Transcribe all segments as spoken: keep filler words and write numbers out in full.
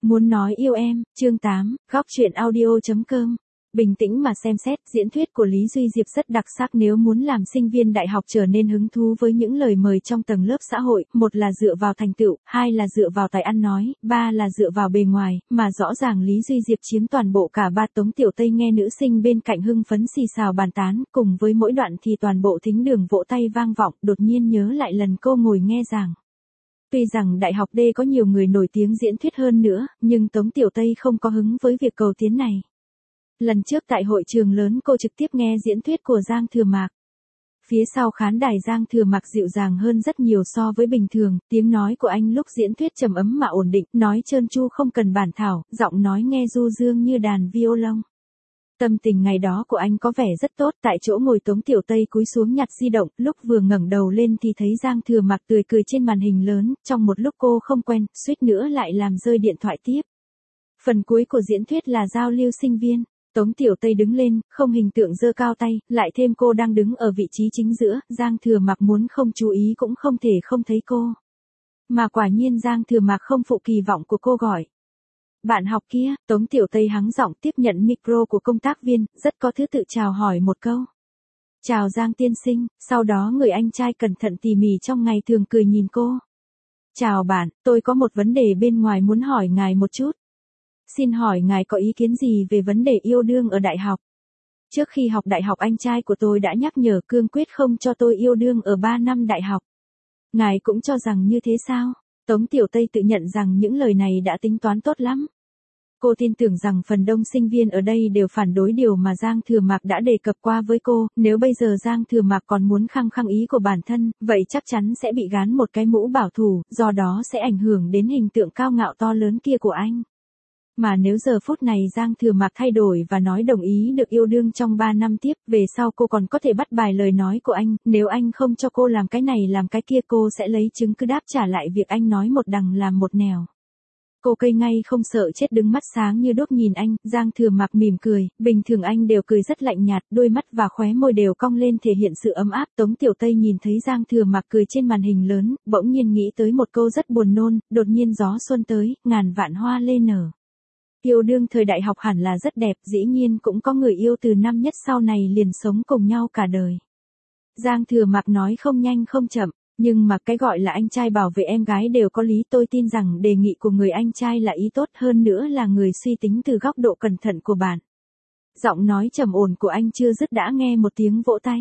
Muốn nói yêu em, chương tám, góc truyện audio.com. Bình tĩnh mà xem xét, diễn thuyết của Lý Duy Diệp rất đặc sắc. Nếu muốn làm sinh viên đại học trở nên hứng thú với những lời mời trong tầng lớp xã hội, một là dựa vào thành tựu, hai là dựa vào tài ăn nói, ba là dựa vào bề ngoài, mà rõ ràng Lý Duy Diệp chiếm toàn bộ cả ba. Tống Tiểu Tây nghe nữ sinh bên cạnh hưng phấn xì xào bàn tán, cùng với mỗi đoạn thì toàn bộ thính đường vỗ tay vang vọng, đột nhiên nhớ lại lần cô ngồi nghe giảng. Tuy rằng đại học D có nhiều người nổi tiếng diễn thuyết hơn nữa, nhưng Tống Tiểu Tây không có hứng với việc cầu tiến này. Lần trước tại hội trường lớn cô trực tiếp nghe diễn thuyết của Giang Thừa Mạc. Phía sau khán đài Giang Thừa Mạc dịu dàng hơn rất nhiều so với bình thường, tiếng nói của anh lúc diễn thuyết trầm ấm mà ổn định, nói trơn tru không cần bản thảo, giọng nói nghe du dương như đàn violon. Tâm tình ngày đó của anh có vẻ rất tốt. Tại chỗ ngồi Tống Tiểu Tây cúi xuống nhặt di động, lúc vừa ngẩng đầu lên thì thấy Giang Thừa Mạc tươi cười trên màn hình lớn, trong một lúc cô không quen, suýt nữa lại làm rơi điện thoại tiếp. Phần cuối của diễn thuyết là giao lưu sinh viên. Tống Tiểu Tây đứng lên, không hình tượng giơ cao tay, lại thêm cô đang đứng ở vị trí chính giữa, Giang Thừa Mạc muốn không chú ý cũng không thể không thấy cô. Mà quả nhiên Giang Thừa Mạc không phụ kỳ vọng của cô gọi. Bạn học kia, Tống Tiểu Tây hắng giọng tiếp nhận micro của công tác viên, rất có thứ tự chào hỏi một câu. Chào Giang tiên sinh, sau đó người anh trai cẩn thận tỉ mỉ trong ngày thường cười nhìn cô. Chào bạn, tôi có một vấn đề bên ngoài muốn hỏi ngài một chút. Xin hỏi ngài có ý kiến gì về vấn đề yêu đương ở đại học? Trước khi học đại học anh trai của tôi đã nhắc nhở cương quyết không cho tôi yêu đương ở ba năm đại học. Ngài cũng cho rằng như thế sao? Tống Tiểu Tây tự nhận rằng những lời này đã tính toán tốt lắm. Cô tin tưởng rằng phần đông sinh viên ở đây đều phản đối điều mà Giang Thừa Mạc đã đề cập qua với cô, nếu bây giờ Giang Thừa Mạc còn muốn khăng khăng ý của bản thân, vậy chắc chắn sẽ bị gán một cái mũ bảo thủ, do đó sẽ ảnh hưởng đến hình tượng cao ngạo to lớn kia của anh. Mà nếu giờ phút này Giang Thừa Mạc thay đổi và nói đồng ý được yêu đương trong ba năm tiếp, về sau cô còn có thể bắt bài lời nói của anh, nếu anh không cho cô làm cái này làm cái kia cô sẽ lấy chứng cứ đáp trả lại việc anh nói một đằng làm một nẻo. Cô cây ngay không sợ chết đứng mắt sáng như đốt nhìn anh, Giang Thừa Mạc mỉm cười, bình thường anh đều cười rất lạnh nhạt, đôi mắt và khóe môi đều cong lên thể hiện sự ấm áp. Tống Tiểu Tây nhìn thấy Giang Thừa Mạc cười trên màn hình lớn, bỗng nhiên nghĩ tới một câu rất buồn nôn, đột nhiên gió xuân tới, ngàn vạn hoa lên nở. Yêu đương thời đại học hẳn là rất đẹp, dĩ nhiên cũng có người yêu từ năm nhất sau này liền sống cùng nhau cả đời. Giang Thừa Mạc nói không nhanh không chậm. Nhưng mà cái gọi là anh trai bảo vệ em gái đều có lý, tôi tin rằng đề nghị của người anh trai là ý tốt, hơn nữa là người suy tính từ góc độ cẩn thận của bạn. Giọng nói trầm ổn của anh chưa dứt đã nghe một tiếng vỗ tay.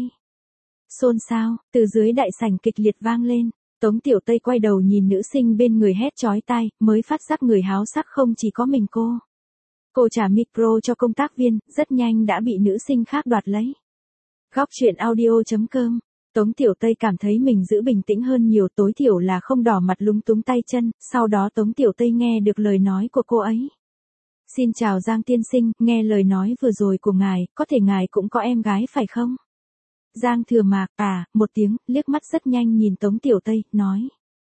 Xôn xao, từ dưới đại sảnh kịch liệt vang lên. Tống Tiểu Tây quay đầu nhìn nữ sinh bên người hét chói tai, mới phát giác người háo sắc không chỉ có mình cô. Cô trả micro cho công tác viên, rất nhanh đã bị nữ sinh khác đoạt lấy. Góc truyện audio.com. Tống Tiểu Tây cảm thấy mình giữ bình tĩnh hơn nhiều, tối thiểu là không đỏ mặt lúng túng tay chân, sau đó Tống Tiểu Tây nghe được lời nói của cô ấy. Xin chào Giang tiên sinh, nghe lời nói vừa rồi của ngài, có thể ngài cũng có em gái phải không? Giang Thừa Mạc, à, một tiếng, liếc mắt rất nhanh nhìn Tống Tiểu Tây, nói.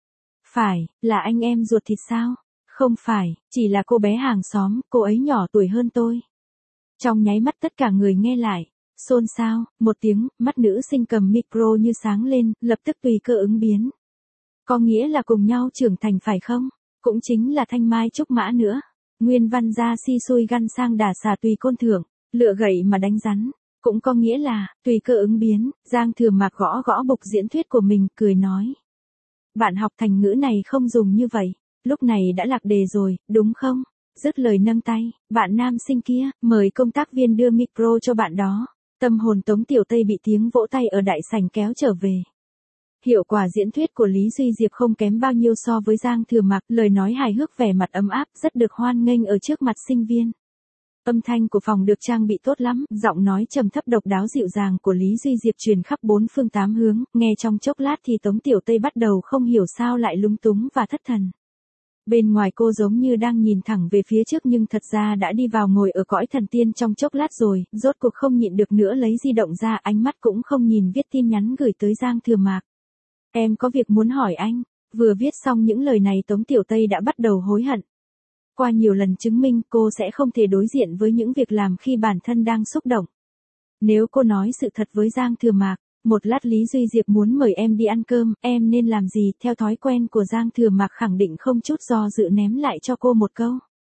Phải, là anh em ruột thịt sao? Không phải, chỉ là cô bé hàng xóm, cô ấy nhỏ tuổi hơn tôi. Trong nháy mắt tất cả người nghe lại. Xôn xao, một tiếng, mắt nữ sinh cầm micro như sáng lên, lập tức tùy cơ ứng biến. Có nghĩa là cùng nhau trưởng thành phải không? Cũng chính là thanh mai trúc mã nữa. Nguyên văn ra si xui găn sang đà xà tùy côn thưởng, lựa gậy mà đánh rắn. Cũng có nghĩa là, tùy cơ ứng biến. Giang Thừa Mạc gõ gõ bục diễn thuyết của mình, cười nói. Bạn học thành ngữ này không dùng như vậy. Lúc này đã lạc đề rồi, đúng không? Dứt lời nâng tay, bạn nam sinh kia, mời công tác viên đưa micro cho bạn đó. Tâm hồn Tống Tiểu Tây bị tiếng vỗ tay ở đại sảnh kéo trở về. Hiệu quả diễn thuyết của Lý Duy Diệp không kém bao nhiêu so với Giang Thừa Mạc, lời nói hài hước vẻ mặt ấm áp, rất được hoan nghênh ở trước mặt sinh viên. Âm thanh của phòng được trang bị tốt lắm, giọng nói trầm thấp độc đáo dịu dàng của Lý Duy Diệp truyền khắp bốn phương tám hướng, nghe trong chốc lát thì Tống Tiểu Tây bắt đầu không hiểu sao lại lúng túng và thất thần. Bên ngoài cô giống như đang nhìn thẳng về phía trước nhưng thật ra đã đi vào ngồi ở cõi thần tiên trong chốc lát rồi, rốt cuộc không nhịn được nữa lấy di động ra, ánh mắt cũng không nhìn viết tin nhắn gửi tới Giang Thừa Mạc. Em có việc muốn hỏi anh. Vừa viết xong những lời này Tống Tiểu Tây đã bắt đầu hối hận. Qua nhiều lần chứng minh cô sẽ không thể đối diện với những việc làm khi bản thân đang xúc động. Nếu cô nói sự thật với Giang Thừa Mạc, một lát Lý Duy Diệp muốn mời em đi ăn cơm, em nên làm gì? Theo thói quen của Giang Thừa Mạc khẳng định không chút do dự ném lại cho cô một câu.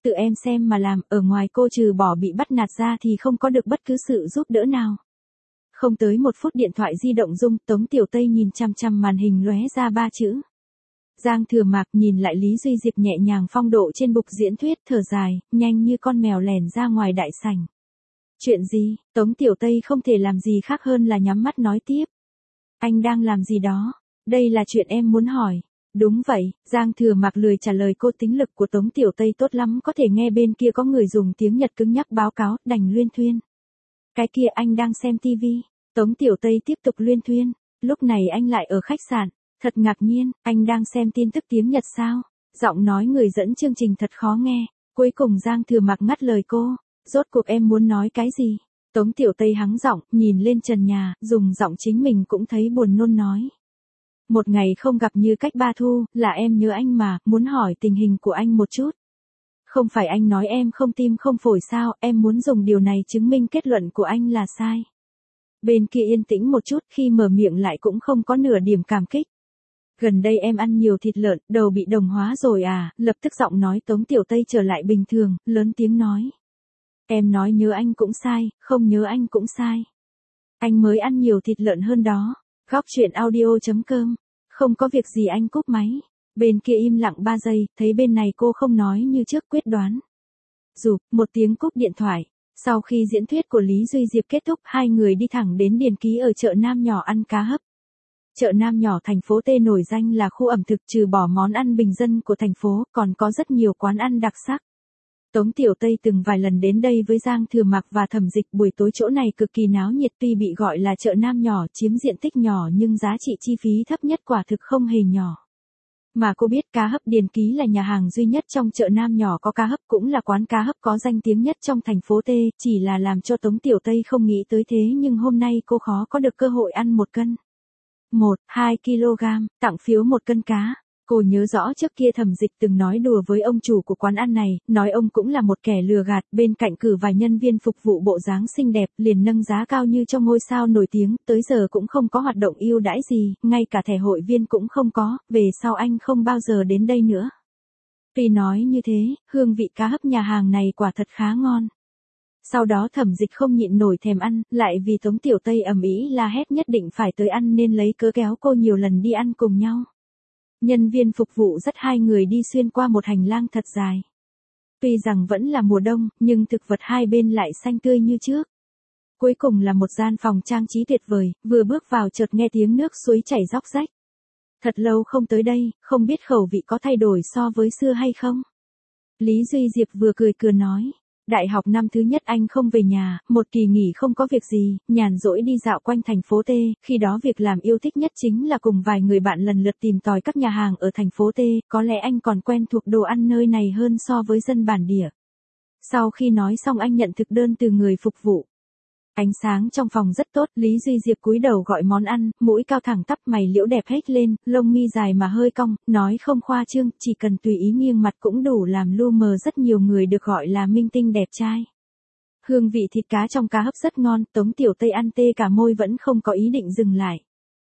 tự em xem mà làm, ở ngoài cô trừ bỏ bị bắt nạt ra thì không có được bất cứ sự giúp đỡ nào. Không tới một phút điện thoại di động rung, Tống Tiểu Tây nhìn chằm chằm màn hình lóe ra ba chữ. Giang Thừa Mạc nhìn lại Lý Duy Diệp nhẹ nhàng phong độ trên bục diễn thuyết, thở dài, nhanh như con mèo lèn ra ngoài đại sảnh. Chuyện gì? Tống Tiểu Tây không thể làm gì khác hơn là nhắm mắt nói tiếp. Anh đang làm gì đó? Đây là chuyện em muốn hỏi. Đúng vậy, Giang Thừa Mạc lười trả lời cô, tính lực của Tống Tiểu Tây tốt lắm, có thể nghe bên kia có người dùng tiếng Nhật cứng nhắc báo cáo, đành luyên thuyên. Cái kia anh đang xem tivi. Tống Tiểu Tây tiếp tục luyên thuyên. Lúc này anh lại ở khách sạn. Thật ngạc nhiên, anh đang xem tin tức tiếng Nhật sao? Giọng nói người dẫn chương trình thật khó nghe. Cuối cùng Giang Thừa Mạc ngắt lời cô. Rốt cuộc em muốn nói cái gì? Tống Tiểu Tây hắng giọng, nhìn lên trần nhà, dùng giọng chính mình cũng thấy buồn nôn nói. Một ngày không gặp như cách ba thu, là em nhớ anh mà, muốn hỏi tình hình của anh một chút. Không phải anh nói em không tim không phổi sao, em muốn dùng điều này chứng minh kết luận của anh là sai. Bên kia yên tĩnh một chút, khi mở miệng lại cũng không có nửa điểm cảm kích. Gần đây em ăn nhiều thịt lợn, đầu bị đồng hóa rồi à, lập tức giọng nói Tống Tiểu Tây trở lại bình thường, lớn tiếng nói. Em nói nhớ anh cũng sai, không nhớ anh cũng sai. Anh mới ăn nhiều thịt lợn hơn đó. Góc chuyện audio chấm com. Không có việc gì anh cúp máy. Bên kia im lặng ba giây, thấy bên này cô không nói như trước, quyết đoán. Rụp, một tiếng cúp điện thoại. Sau khi diễn thuyết của Lý Duy Diệp kết thúc, hai người đi thẳng đến Điền Ký ở chợ Nam Nhỏ ăn cá hấp. Chợ Nam Nhỏ thành phố T nổi danh là khu ẩm thực, trừ bỏ món ăn bình dân của thành phố, còn có rất nhiều quán ăn đặc sắc. Tống Tiểu Tây từng vài lần đến đây với Giang Thừa Mạc và Thẩm Dịch, buổi tối chỗ này cực kỳ náo nhiệt, tuy bị gọi là chợ Nam Nhỏ, chiếm diện tích nhỏ nhưng giá trị chi phí thấp nhất, quả thực không hề nhỏ. Mà cô biết cá hấp Điền Ký là nhà hàng duy nhất trong chợ Nam Nhỏ có cá hấp, cũng là quán cá hấp có danh tiếng nhất trong thành phố T, chỉ là làm cho Tống Tiểu Tây không nghĩ tới thế, nhưng hôm nay cô khó có được cơ hội ăn một cân. Một, hai ki lô gam, tặng phiếu một cân cá. Cô nhớ rõ trước kia Thẩm Dịch từng nói đùa với ông chủ của quán ăn này, nói ông cũng là một kẻ lừa gạt, bên cạnh cử vài nhân viên phục vụ bộ dáng xinh đẹp, liền nâng giá cao như trong ngôi sao nổi tiếng, tới giờ cũng không có hoạt động ưu đãi gì, ngay cả thẻ hội viên cũng không có, về sau anh không bao giờ đến đây nữa. Tuy nói như thế, hương vị cá hấp nhà hàng này quả thật khá ngon. Sau đó Thẩm Dịch không nhịn nổi thèm ăn, lại vì Tống Tiểu Tây ầm ĩ la hét nhất định phải tới ăn nên lấy cớ kéo cô nhiều lần đi ăn cùng nhau. Nhân viên phục vụ dắt hai người đi xuyên qua một hành lang thật dài. Tuy rằng vẫn là mùa đông, nhưng thực vật hai bên lại xanh tươi như trước. Cuối cùng là một gian phòng trang trí tuyệt vời, vừa bước vào chợt nghe tiếng nước suối chảy róc rách. Thật lâu không tới đây, không biết khẩu vị có thay đổi so với xưa hay không? Lý Duy Diệp vừa cười cười nói. Đại học năm thứ nhất anh không về nhà, một kỳ nghỉ không có việc gì, nhàn rỗi đi dạo quanh thành phố T, khi đó việc làm yêu thích nhất chính là cùng vài người bạn lần lượt tìm tòi các nhà hàng ở thành phố T, có lẽ anh còn quen thuộc đồ ăn nơi này hơn so với dân bản địa. Sau khi nói xong anh nhận thực đơn từ người phục vụ. Ánh sáng trong phòng rất tốt, Lý Duy Diệp cúi đầu gọi món ăn, mũi cao thẳng tắp, mày liễu đẹp hết lên, lông mi dài mà hơi cong, nói không khoa trương, chỉ cần tùy ý nghiêng mặt cũng đủ làm lu mờ rất nhiều người được gọi là minh tinh đẹp trai. Hương vị thịt cá trong cá hấp rất ngon, Tống Tiểu Tây ăn tê cả môi vẫn không có ý định dừng lại.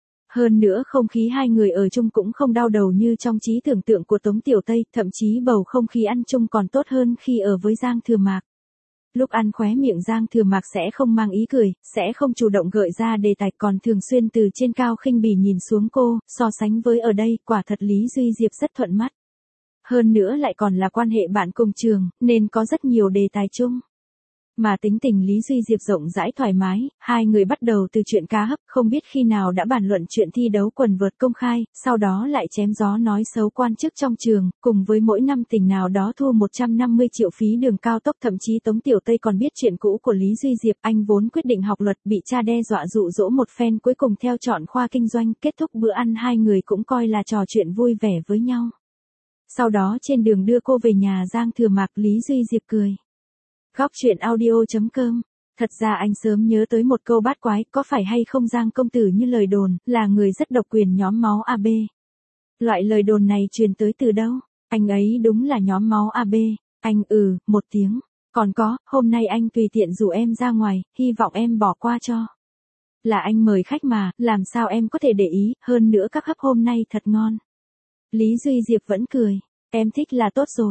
Hơn nữa không khí hai người ở chung cũng không đau đầu như trong trí tưởng tượng của Tống Tiểu Tây, thậm chí bầu không khí ăn chung còn tốt hơn khi ở với Giang Thừa Mạc. Lúc ăn khóe miệng Giang Thừa Mạc sẽ không mang ý cười, sẽ không chủ động gợi ra đề tài, còn thường xuyên từ trên cao khinh bỉ nhìn xuống cô, so sánh với ở đây, quả thật Lý Duy Diệp rất thuận mắt. Hơn nữa lại còn là quan hệ bạn cùng trường, nên có rất nhiều đề tài chung. Mà tính tình Lý Duy Diệp rộng rãi thoải mái, hai người bắt đầu từ chuyện cá hấp, không biết khi nào đã bàn luận chuyện thi đấu quần vợt công khai, sau đó lại chém gió nói xấu quan chức trong trường, cùng với mỗi năm tỉnh nào đó thu một trăm năm mươi triệu phí đường cao tốc, thậm chí Tống Tiểu Tây còn biết chuyện cũ của Lý Duy Diệp, anh vốn quyết định học luật, bị cha đe dọa dụ dỗ một phen, cuối cùng theo chọn khoa kinh doanh, kết thúc bữa ăn hai người cũng coi là trò chuyện vui vẻ với nhau. Sau đó trên đường đưa cô về nhà Giang Thừa Mạc, Lý Duy Diệp cười. Góc chuyện audio chấm com. Thật ra anh sớm nhớ tới một câu bát quái, có phải hay không Giang công tử như lời đồn, là người rất độc quyền nhóm máu a bê. Loại lời đồn này truyền tới từ đâu? Anh ấy đúng là nhóm máu a bê. Anh ừ, một tiếng. Còn có, hôm nay anh tùy tiện rủ em ra ngoài, hy vọng em bỏ qua cho. Là anh mời khách mà, làm sao em có thể để ý, hơn nữa các hấp hôm nay thật ngon. Lý Duy Diệp vẫn cười. Em thích là tốt rồi.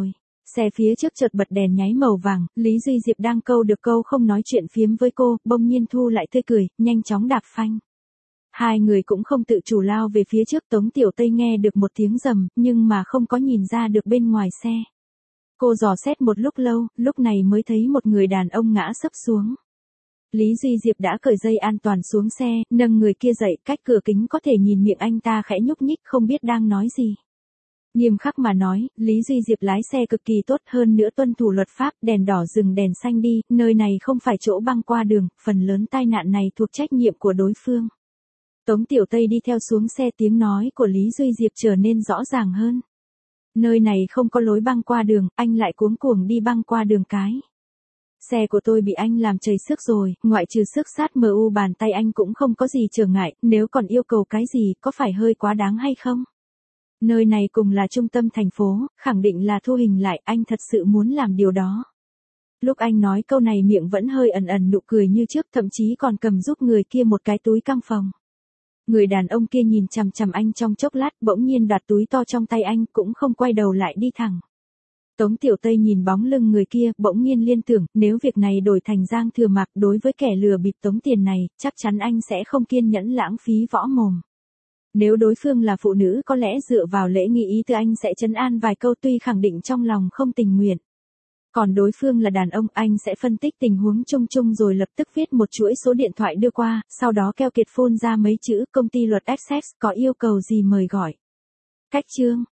Xe phía trước chợt bật đèn nháy màu vàng, Lý Duy Diệp đang câu được câu không nói chuyện phiếm với cô, bỗng nhiên thu lại tươi cười, nhanh chóng đạp phanh. Hai người cũng không tự chủ lao về phía trước. Tống Tiểu Tây nghe được một tiếng rầm, nhưng mà không có nhìn ra được bên ngoài xe. Cô dò xét một lúc lâu, lúc này mới thấy một người đàn ông ngã sấp xuống. Lý Duy Diệp đã cởi dây an toàn xuống xe, nâng người kia dậy, cách cửa kính có thể nhìn miệng anh ta khẽ nhúc nhích không biết đang nói gì. Nghiêm khắc mà nói, Lý Duy Diệp lái xe cực kỳ tốt, hơn nữa tuân thủ luật pháp, đèn đỏ dừng đèn xanh đi, nơi này không phải chỗ băng qua đường, phần lớn tai nạn này thuộc trách nhiệm của đối phương. Tống Tiểu Tây đi theo xuống xe, tiếng nói của Lý Duy Diệp trở nên rõ ràng hơn. Nơi này không có lối băng qua đường, anh lại cuống cuồng đi băng qua đường cái. Xe của tôi bị anh làm trầy xước rồi, ngoại trừ xước sát mờ u bàn tay anh cũng không có gì trở ngại, nếu còn yêu cầu cái gì, có phải hơi quá đáng hay không? Nơi này cùng là trung tâm thành phố, khẳng định là thu hình lại, anh thật sự muốn làm điều đó. Lúc anh nói câu này miệng vẫn hơi ẩn ẩn nụ cười như trước, thậm chí còn cầm giúp người kia một cái túi căng phòng. Người đàn ông kia nhìn chằm chằm anh trong chốc lát, bỗng nhiên đoạt túi to trong tay anh, cũng không quay đầu lại đi thẳng. Tống Tiểu Tây nhìn bóng lưng người kia, bỗng nhiên liên tưởng, nếu việc này đổi thành Giang Thừa Mạc đối với kẻ lừa bịp tống tiền này, chắc chắn anh sẽ không kiên nhẫn lãng phí võ mồm. Nếu đối phương là phụ nữ có lẽ dựa vào lễ nghi ý từ anh sẽ trấn an vài câu tuy khẳng định trong lòng không tình nguyện. Còn đối phương là đàn ông, anh sẽ phân tích tình huống chung chung rồi lập tức viết một chuỗi số điện thoại đưa qua, sau đó keo kiệt phone ra mấy chữ công ty luật Essex có yêu cầu gì mời gọi. Cách chương